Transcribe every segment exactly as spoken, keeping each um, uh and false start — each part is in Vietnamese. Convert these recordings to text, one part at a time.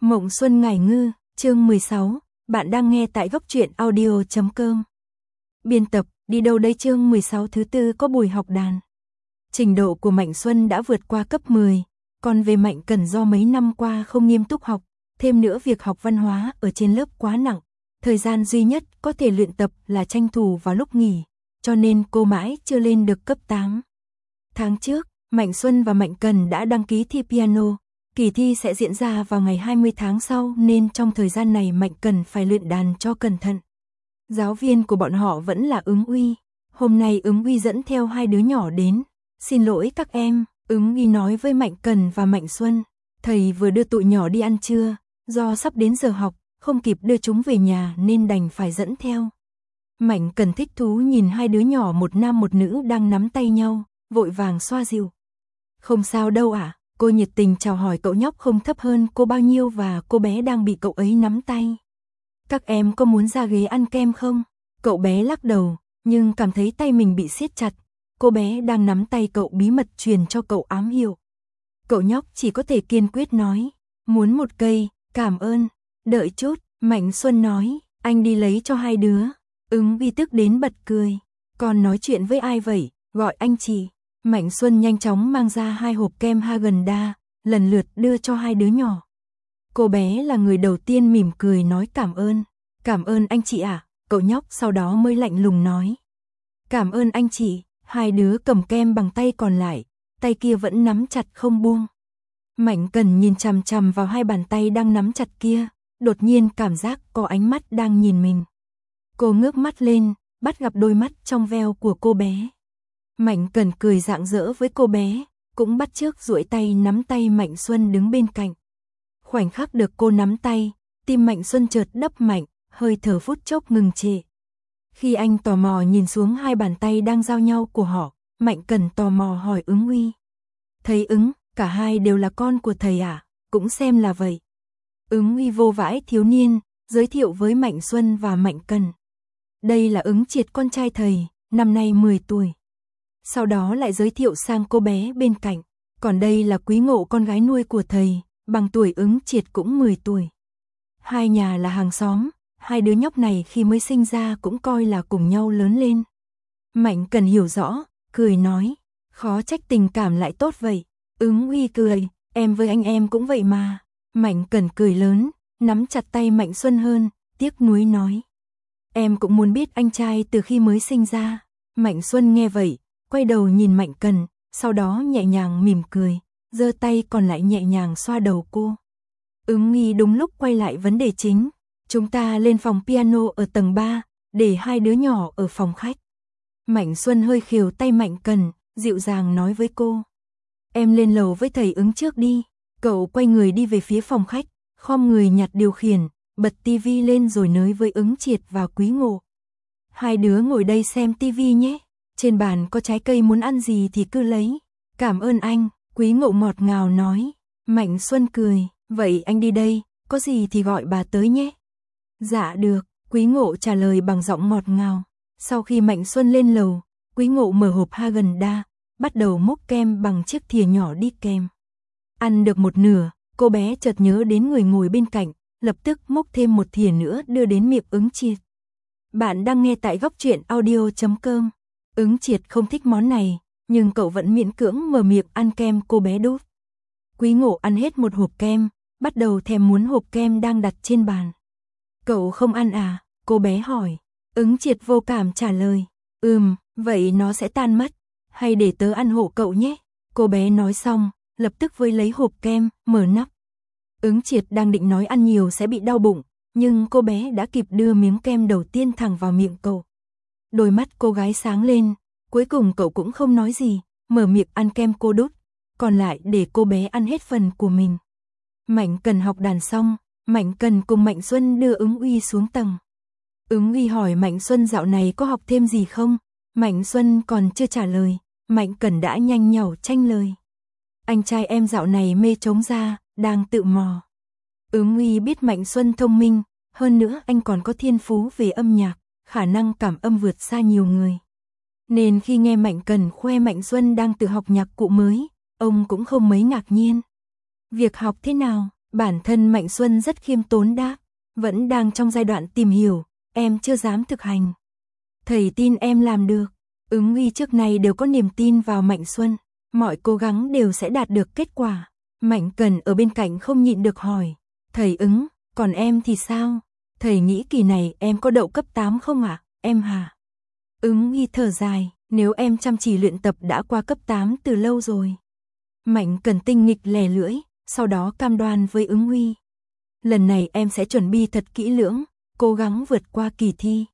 Mộng Xuân Ngải Ngư, chương mười sáu, bạn đang nghe tại góc truyện audio chấm com. Biên tập, đi đâu đây chương mười sáu thứ tư có buổi học đàn. Trình độ của Mạnh Xuân đã vượt qua cấp mười, còn về Mạnh Cần do mấy năm qua không nghiêm túc học, thêm nữa việc học văn hóa ở trên lớp quá nặng, thời gian duy nhất có thể luyện tập là tranh thủ vào lúc nghỉ, cho nên cô mãi chưa lên được cấp tám. Tháng trước, Mạnh Xuân và Mạnh Cần đã đăng ký thi piano. Kỳ thi sẽ diễn ra vào ngày hai mươi tháng sau nên trong thời gian này Mạnh Cần phải luyện đàn cho cẩn thận. Giáo viên của bọn họ vẫn là Ứng Uy. Hôm nay Ứng Uy dẫn theo hai đứa nhỏ đến. Xin lỗi các em, Ứng Uy nói với Mạnh Cần và Mạnh Xuân. Thầy vừa đưa tụi nhỏ đi ăn trưa, do sắp đến giờ học, không kịp đưa chúng về nhà nên đành phải dẫn theo. Mạnh Cần thích thú nhìn hai đứa nhỏ một nam một nữ đang nắm tay nhau, vội vàng xoa dịu. Không sao đâu ạ. À? Cô nhiệt tình chào hỏi cậu nhóc không thấp hơn cô bao nhiêu và cô bé đang bị cậu ấy nắm tay. Các em có muốn ra ghế ăn kem không? Cậu bé lắc đầu, nhưng cảm thấy tay mình bị siết chặt. Cô bé đang nắm tay cậu bí mật truyền cho cậu ám hiệu. Cậu nhóc chỉ có thể kiên quyết nói, muốn một cây, cảm ơn. Đợi chút, Mạnh Xuân nói, anh đi lấy cho hai đứa. Ứng Uy tức đến bật cười. Còn nói chuyện với ai vậy? Gọi anh chị. Mạnh Xuân nhanh chóng mang ra hai hộp kem Häagen-Dazs, lần lượt đưa cho hai đứa nhỏ. Cô bé là người đầu tiên mỉm cười nói cảm ơn. Cảm ơn anh chị ạ, à? Cậu nhóc sau đó mới lạnh lùng nói. Cảm ơn anh chị, hai đứa cầm kem bằng tay còn lại, tay kia vẫn nắm chặt không buông. Mạnh Cần nhìn chằm chằm vào hai bàn tay đang nắm chặt kia, đột nhiên cảm giác có ánh mắt đang nhìn mình. Cô ngước mắt lên, bắt gặp đôi mắt trong veo của cô bé. Mạnh Cần cười rạng rỡ với cô bé, cũng bắt chước duỗi tay nắm tay Mạnh Xuân đứng bên cạnh. Khoảnh khắc được cô nắm tay, tim Mạnh Xuân chợt đập mạnh, hơi thở phút chốc ngừng trệ. Khi anh tò mò nhìn xuống hai bàn tay đang giao nhau của họ, Mạnh Cần tò mò hỏi Ứng Uy. Thầy Ứng, cả hai đều là con của thầy à? Cũng xem là vậy. Ứng Uy vô vãi thiếu niên, giới thiệu với Mạnh Xuân và Mạnh Cần. Đây là Ứng Triệt con trai thầy, năm nay mười tuổi. Sau đó lại giới thiệu sang cô bé bên cạnh, còn đây là Quý Ngộ con gái nuôi của thầy, bằng tuổi Ứng Triệt cũng mười tuổi. Hai nhà là hàng xóm, hai đứa nhóc này khi mới sinh ra cũng coi là cùng nhau lớn lên. Mạnh Cần hiểu rõ, cười nói, khó trách tình cảm lại tốt vậy. Ứng Uy cười, em với anh em cũng vậy mà. Mạnh Cần cười lớn, nắm chặt tay Mạnh Xuân hơn, tiếc nuối nói. Em cũng muốn biết anh trai từ khi mới sinh ra. Mạnh Xuân nghe vậy, quay đầu nhìn Mạnh Cần, sau đó nhẹ nhàng mỉm cười, giơ tay còn lại nhẹ nhàng xoa đầu cô. Ứng Uy đúng lúc quay lại vấn đề chính, chúng ta lên phòng piano ở tầng ba, để hai đứa nhỏ ở phòng khách. Mạnh Xuân hơi khều tay Mạnh Cần, dịu dàng nói với cô. Em lên lầu với thầy Ứng trước đi. Cậu quay người đi về phía phòng khách, khom người nhặt điều khiển, bật tivi lên rồi nói với Ứng Triệt và Quý Ngộ. Hai đứa ngồi đây xem tivi nhé. Trên bàn có trái cây muốn ăn gì thì cứ lấy. Cảm ơn anh, Quý Ngộ ngọt ngào nói. Mạnh Xuân cười, vậy anh đi đây, có gì thì gọi bà tới nhé. Dạ được, Quý Ngộ trả lời bằng giọng ngọt ngào. Sau khi Mạnh Xuân lên lầu, Quý Ngộ mở hộp Häagen-Dazs, bắt đầu múc kem bằng chiếc thìa nhỏ đi kèm. Ăn được một nửa, cô bé chợt nhớ đến người ngồi bên cạnh, lập tức múc thêm một thìa nữa đưa đến miệng Ứng Triệt. Bạn đang nghe tại góc truyện audio chấm com. Ứng Triệt không thích món này, nhưng cậu vẫn miễn cưỡng mở miệng ăn kem cô bé đút. Quý Ngộ ăn hết một hộp kem, bắt đầu thèm muốn hộp kem đang đặt trên bàn. Cậu không ăn à? Cô bé hỏi. Ứng Triệt vô cảm trả lời. Ừm, vậy nó sẽ tan mất. Hay để tớ ăn hộ cậu nhé. Cô bé nói xong, lập tức với lấy hộp kem, mở nắp. Ứng Triệt đang định nói ăn nhiều sẽ bị đau bụng, nhưng cô bé đã kịp đưa miếng kem đầu tiên thẳng vào miệng cậu. Đôi mắt cô gái sáng lên, cuối cùng cậu cũng không nói gì, mở miệng ăn kem cô đút, còn lại để cô bé ăn hết phần của mình. Mạnh Cần học đàn xong, Mạnh Cần cùng Mạnh Xuân đưa Ứng Uy xuống tầng. Ứng Uy hỏi Mạnh Xuân dạo này có học thêm gì không? Mạnh Xuân còn chưa trả lời, Mạnh Cần đã nhanh nhảu tranh lời. Anh trai em dạo này mê trống da, đang tự mò. Ứng Uy biết Mạnh Xuân thông minh, hơn nữa anh còn có thiên phú về âm nhạc, khả năng cảm âm vượt xa nhiều người. Nên khi nghe Mạnh Cần khoe Mạnh Xuân đang tự học nhạc cụ mới, ông cũng không mấy ngạc nhiên. Việc học thế nào? Bản thân Mạnh Xuân rất khiêm tốn đáp, vẫn đang trong giai đoạn tìm hiểu, em chưa dám thực hành. Thầy tin em làm được. Ứng Uy trước này đều có niềm tin vào Mạnh Xuân, mọi cố gắng đều sẽ đạt được kết quả. Mạnh Cần ở bên cạnh không nhịn được hỏi, thầy Ứng, còn em thì sao? Thầy nghĩ kỳ này em có đậu cấp tám không ạ? À? Em hả? Ứng Uy thở dài, nếu em chăm chỉ luyện tập đã qua cấp tám từ lâu rồi. Mạnh Cần tinh nghịch lè lưỡi, sau đó cam đoan với Ứng Uy. Lần này em sẽ chuẩn bị thật kỹ lưỡng, cố gắng vượt qua kỳ thi.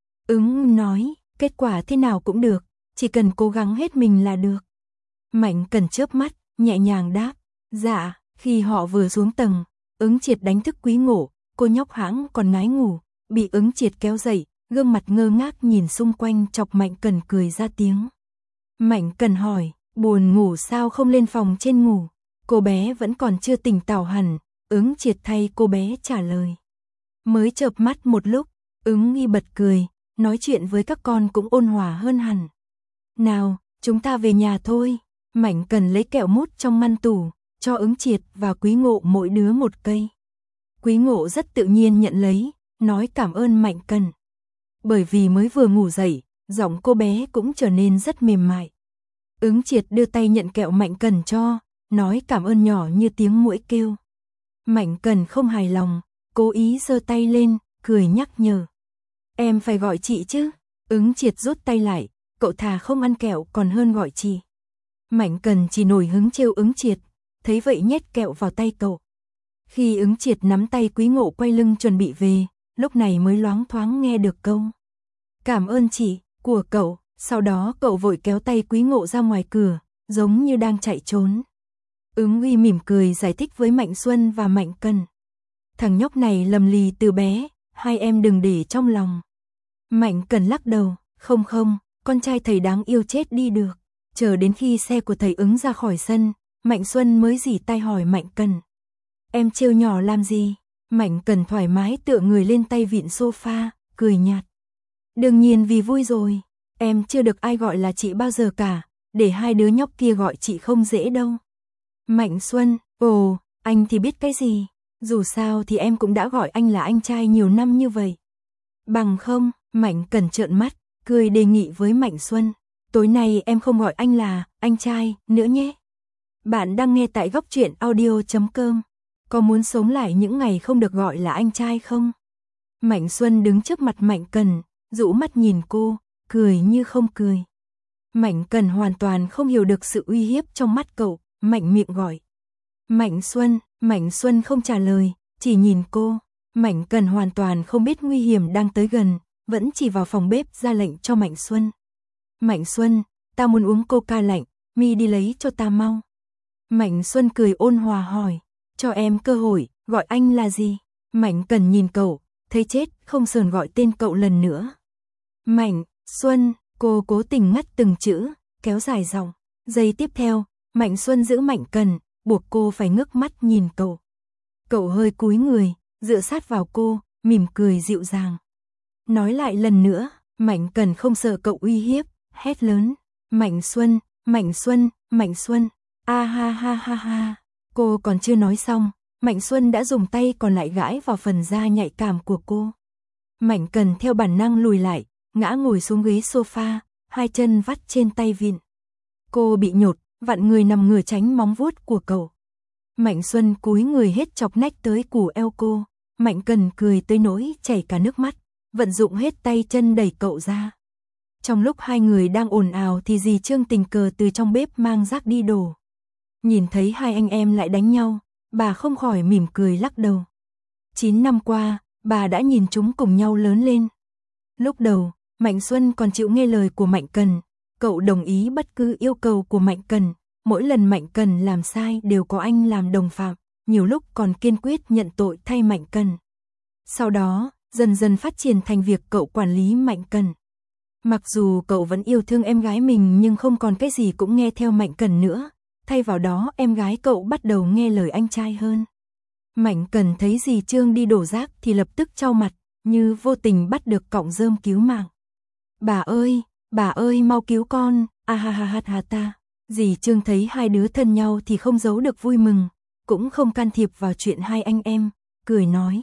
Ứng nói, kết quả thế nào cũng được, chỉ cần cố gắng hết mình là được. Mạnh Cần chớp mắt, nhẹ nhàng đáp, dạ. Khi họ vừa xuống tầng, Ứng Triệt đánh thức Quý Ngộ, cô nhóc hãng còn ngái ngủ, bị Ứng Triệt kéo dậy, gương mặt ngơ ngác nhìn xung quanh chọc Mạnh Cần cười ra tiếng. Mạnh Cần hỏi, buồn ngủ sao không lên phòng trên ngủ? Cô bé vẫn còn chưa tỉnh táo hẳn, Ứng Triệt thay cô bé trả lời. Mới chợp mắt một lúc, Ứng Nghi bật cười, nói chuyện với các con cũng ôn hòa hơn hẳn. Nào, chúng ta về nhà thôi. Mạnh Cần lấy kẹo mút trong ngăn tủ, cho Ứng Triệt và Quý Ngộ mỗi đứa một cây. Quý Ngộ rất tự nhiên nhận lấy, nói cảm ơn Mạnh Cần. Bởi vì mới vừa ngủ dậy, giọng cô bé cũng trở nên rất mềm mại. Ứng Triệt đưa tay nhận kẹo Mạnh Cần cho, nói cảm ơn nhỏ như tiếng muỗi kêu. Mạnh Cần không hài lòng, cố ý giơ tay lên, cười nhắc nhở. Em phải gọi chị chứ. Ứng Triệt rút tay lại, cậu thà không ăn kẹo còn hơn gọi chị. Mạnh Cần chỉ nổi hứng trêu Ứng Triệt, thấy vậy nhét kẹo vào tay cậu. Khi Ứng Triệt nắm tay Quý Ngộ quay lưng chuẩn bị về, lúc này mới loáng thoáng nghe được câu cảm ơn chị của cậu, sau đó cậu vội kéo tay Quý Ngộ ra ngoài cửa, giống như đang chạy trốn. Ứng Uy mỉm cười giải thích với Mạnh Xuân và Mạnh Cần. Thằng nhóc này lầm lì từ bé, hai em đừng để trong lòng. Mạnh Cần lắc đầu, không không, con trai thầy đáng yêu chết đi được. Chờ đến khi xe của thầy Ứng ra khỏi sân, Mạnh Xuân mới rỉ tai hỏi Mạnh Cần. Em trêu nhỏ làm gì? Mạnh Cần thoải mái tựa người lên tay vịn sofa, cười nhạt. Đương nhiên vì vui rồi, em chưa được ai gọi là chị bao giờ cả, để hai đứa nhóc kia gọi chị không dễ đâu. Mạnh Xuân, ồ, anh thì biết cái gì, dù sao thì em cũng đã gọi anh là anh trai nhiều năm như vậy. Bằng không, Mạnh Cần trợn mắt, cười đề nghị với Mạnh Xuân, tối nay em không gọi anh là anh trai nữa nhé. Bạn đang nghe tại góc truyện audio chấm com. Có muốn sống lại những ngày không được gọi là anh trai không? Mạnh Xuân đứng trước mặt Mạnh Cần, rũ mắt nhìn cô, cười như không cười. Mạnh Cần hoàn toàn không hiểu được sự uy hiếp trong mắt cậu, mạnh miệng gọi. Mạnh Xuân, Mạnh Xuân không trả lời, chỉ nhìn cô. Mạnh Cần hoàn toàn không biết nguy hiểm đang tới gần, vẫn chỉ vào phòng bếp ra lệnh cho Mạnh Xuân. Mạnh Xuân, ta muốn uống coca lạnh, mi đi lấy cho ta mau. Mạnh Xuân cười ôn hòa hỏi, cho em cơ hội, gọi anh là gì? Mạnh Cần nhìn cậu, thấy chết, không sờn gọi tên cậu lần nữa. Mạnh Xuân, cô cố tình ngắt từng chữ, kéo dài giọng. Giây tiếp theo, Mạnh Xuân giữ Mạnh Cần, buộc cô phải ngước mắt nhìn cậu. Cậu hơi cúi người, dựa sát vào cô, mỉm cười dịu dàng. Nói lại lần nữa, Mạnh Cần không sợ cậu uy hiếp, hét lớn. Mạnh Xuân, Mạnh Xuân, Mạnh Xuân, a ha ha ha ha. Cô còn chưa nói xong, Mạnh Xuân đã dùng tay còn lại gãi vào phần da nhạy cảm của cô. Mạnh Cần theo bản năng lùi lại, ngã ngồi xuống ghế sofa, hai chân vắt trên tay vịn. Cô bị nhột, vặn người nằm ngửa tránh móng vuốt của cậu. Mạnh Xuân cúi người hết chọc nách tới củ eo cô. Mạnh Cần cười tới nỗi chảy cả nước mắt, vận dụng hết tay chân đẩy cậu ra. Trong lúc hai người đang ồn ào thì dì Trương tình cờ từ trong bếp mang rác đi đổ. Nhìn thấy hai anh em lại đánh nhau, bà không khỏi mỉm cười lắc đầu. Chín năm qua, bà đã nhìn chúng cùng nhau lớn lên. Lúc đầu, Mạnh Xuân còn chịu nghe lời của Mạnh Cần, cậu đồng ý bất cứ yêu cầu của Mạnh Cần, mỗi lần Mạnh Cần làm sai đều có anh làm đồng phạm, nhiều lúc còn kiên quyết nhận tội thay Mạnh Cần. Sau đó, dần dần phát triển thành việc cậu quản lý Mạnh Cần. Mặc dù cậu vẫn yêu thương em gái mình nhưng không còn cái gì cũng nghe theo Mạnh Cần nữa, thay vào đó em gái cậu bắt đầu nghe lời anh trai hơn. Mạnh Cần thấy dì Trương đi đổ rác thì lập tức trao mặt, như vô tình bắt được cọng rơm cứu mạng. Bà ơi, bà ơi mau cứu con, a ha ha ha ha ta. Dì Trương thấy hai đứa thân nhau thì không giấu được vui mừng, cũng không can thiệp vào chuyện hai anh em, cười nói.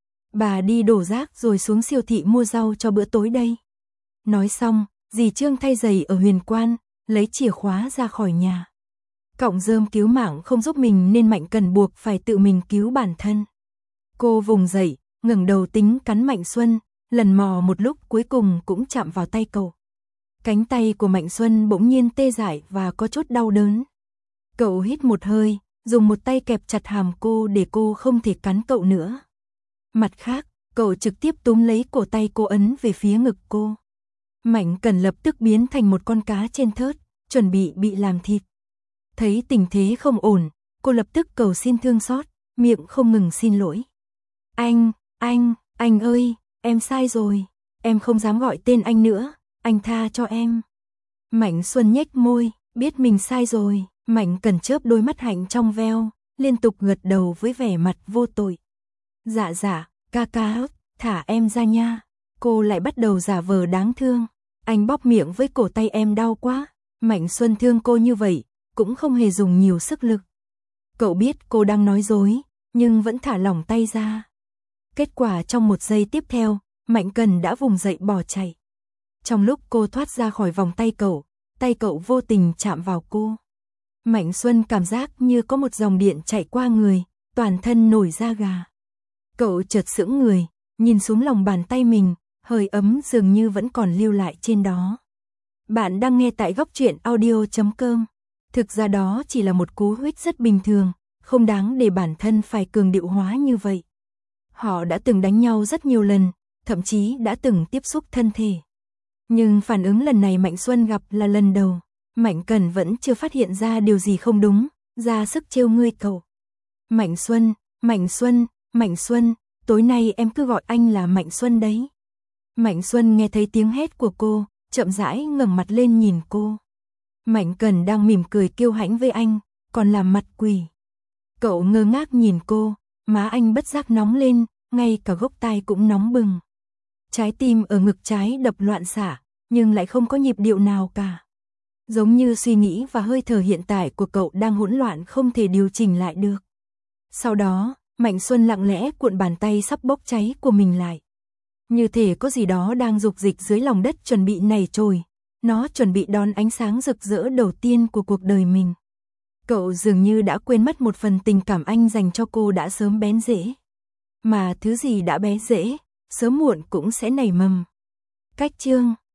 Bà đi đổ rác rồi xuống siêu thị mua rau cho bữa tối đây. Nói xong, dì Trương thay giày ở Huyền Quan, lấy chìa khóa ra khỏi nhà. Cọng rơm cứu mạng không giúp mình nên Mạnh Cần buộc phải tự mình cứu bản thân. Cô vùng dậy, ngẩng đầu tính cắn Mạnh Xuân, lần mò một lúc cuối cùng cũng chạm vào tay cậu. Cánh tay của Mạnh Xuân bỗng nhiên tê dại và có chút đau đớn. Cậu hít một hơi, dùng một tay kẹp chặt hàm cô để cô không thể cắn cậu nữa. Mặt khác, cậu trực tiếp túm lấy cổ tay cô ấn về phía ngực cô. Mạnh Cần lập tức biến thành một con cá trên thớt, chuẩn bị bị làm thịt. Thấy tình thế không ổn, cô lập tức cầu xin thương xót, miệng không ngừng xin lỗi. Anh, anh, anh ơi, em sai rồi, em không dám gọi tên anh nữa, anh tha cho em. Mạnh Xuân nhếch môi, biết mình sai rồi, Mạnh Cần chớp đôi mắt hạnh trong veo, liên tục gật đầu với vẻ mặt vô tội. Dạ dạ, ca ca, thả em ra nha. Cô lại bắt đầu giả vờ đáng thương. Anh bóp miệng với cổ tay em đau quá. Mạnh Xuân thương cô như vậy, cũng không hề dùng nhiều sức lực. Cậu biết cô đang nói dối, nhưng vẫn thả lỏng tay ra. Kết quả trong một giây tiếp theo, Mạnh Cần đã vùng dậy bỏ chạy. Trong lúc cô thoát ra khỏi vòng tay cậu, tay cậu vô tình chạm vào cô. Mạnh Xuân cảm giác như có một dòng điện chạy qua người, toàn thân nổi da gà. Cậu chợt sững người, nhìn xuống lòng bàn tay mình, hơi ấm dường như vẫn còn lưu lại trên đó. Bạn đang nghe tại góc truyện audio chấm com. Thực ra đó chỉ là một cú huýt rất bình thường, không đáng để bản thân phải cường điệu hóa như vậy. Họ đã từng đánh nhau rất nhiều lần, thậm chí đã từng tiếp xúc thân thể. Nhưng phản ứng lần này Mạnh Xuân gặp là lần đầu. Mạnh Cần vẫn chưa phát hiện ra điều gì không đúng, ra sức trêu ngươi cậu. Mạnh Xuân, Mạnh Xuân, Mạnh Xuân, tối nay em cứ gọi anh là Mạnh Xuân đấy. Mạnh Xuân nghe thấy tiếng hét của cô, chậm rãi ngẩng mặt lên nhìn cô. Mạnh Cần đang mỉm cười kiêu hãnh với anh, còn làm mặt quỷ. Cậu ngơ ngác nhìn cô, má anh bất giác nóng lên, ngay cả gốc tai cũng nóng bừng. Trái tim ở ngực trái đập loạn xạ, nhưng lại không có nhịp điệu nào cả. Giống như suy nghĩ và hơi thở hiện tại của cậu đang hỗn loạn không thể điều chỉnh lại được. Sau đó, Mạnh Xuân lặng lẽ cuộn bàn tay sắp bốc cháy của mình lại. Như thể có gì đó đang dục dịch dưới lòng đất chuẩn bị nảy trồi. Nó chuẩn bị đón ánh sáng rực rỡ đầu tiên của cuộc đời mình. Cậu dường như đã quên mất một phần tình cảm anh dành cho cô đã sớm bén rễ. Mà thứ gì đã bé rễ, sớm muộn cũng sẽ nảy mầm. Cách chương